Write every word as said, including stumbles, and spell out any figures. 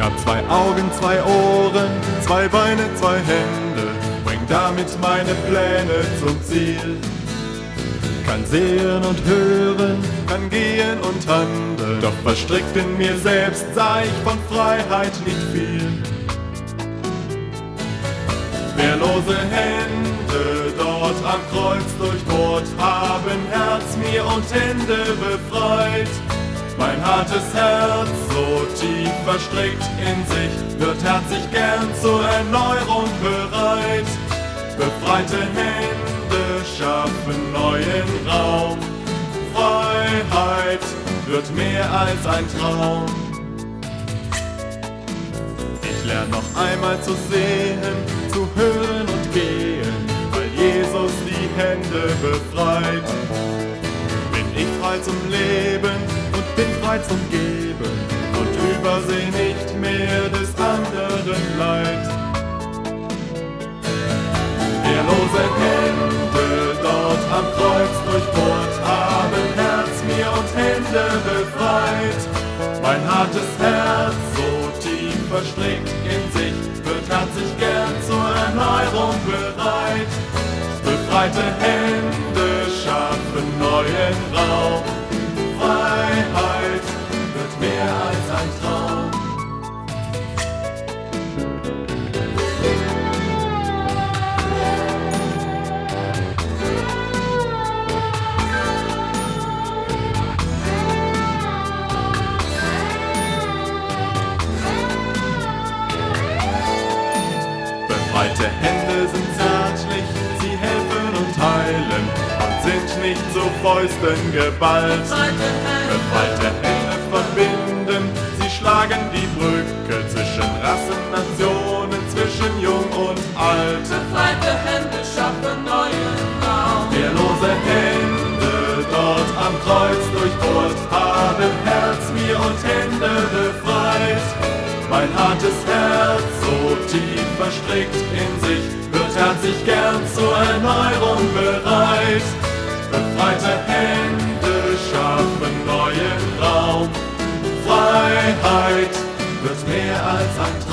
hab zwei Augen, zwei Ohren, zwei Beine, zwei Hände, bring damit meine Pläne zum Ziel. Kann sehen und hören, kann gehen und handeln, doch verstrickt in mir selbst sah ich von Freiheit nicht viel. Wehrlose Hände dort am Kreuz durchbohrt haben Herz mir und Hände befreit. Mein hartes Herz, so tief verstrickt in sich, wird herzlich gern zur Erneuerung bereit. Befreite Hände schaffen neuen Raum. Freiheit wird mehr als ein Traum. Ich lerne noch einmal zu sehen, zu hören und gehen, weil Jesus die Hände befreit. Bin ich frei zum Leben und bin frei zum Geben und überseh nicht mehr des anderen Leid. Wehrlose Hände dort am Kreuz durchbohrt haben Herz mir und Hände befreit. Mein hartes Herz, so tief verstrickt in sich, wird herzlich gern zur Erneuerung bereit. Befreite Hände schaffen neuen Raum. Freiheit wird mehr als ein Traum. Befreite Hände sind zärtlich, sie helfen und heilen und sind nicht zu Fäusten geballt. Befreite Hände verbinden, sie schlagen die Brücke zwischen Rassen, Nationen, zwischen Jung und Alt. Befreite Hände schaffen neuen Raum. Wehrlose Hände dort am Kreuz durchbohrt haben Herz mir und Hände befreit. Mein hartes Herz, so tief verstrickt in sich, wird herzlich gern zur Erneuerung bereit. Befreite Hände schaffen neuen Raum. Freiheit wird mehr als ein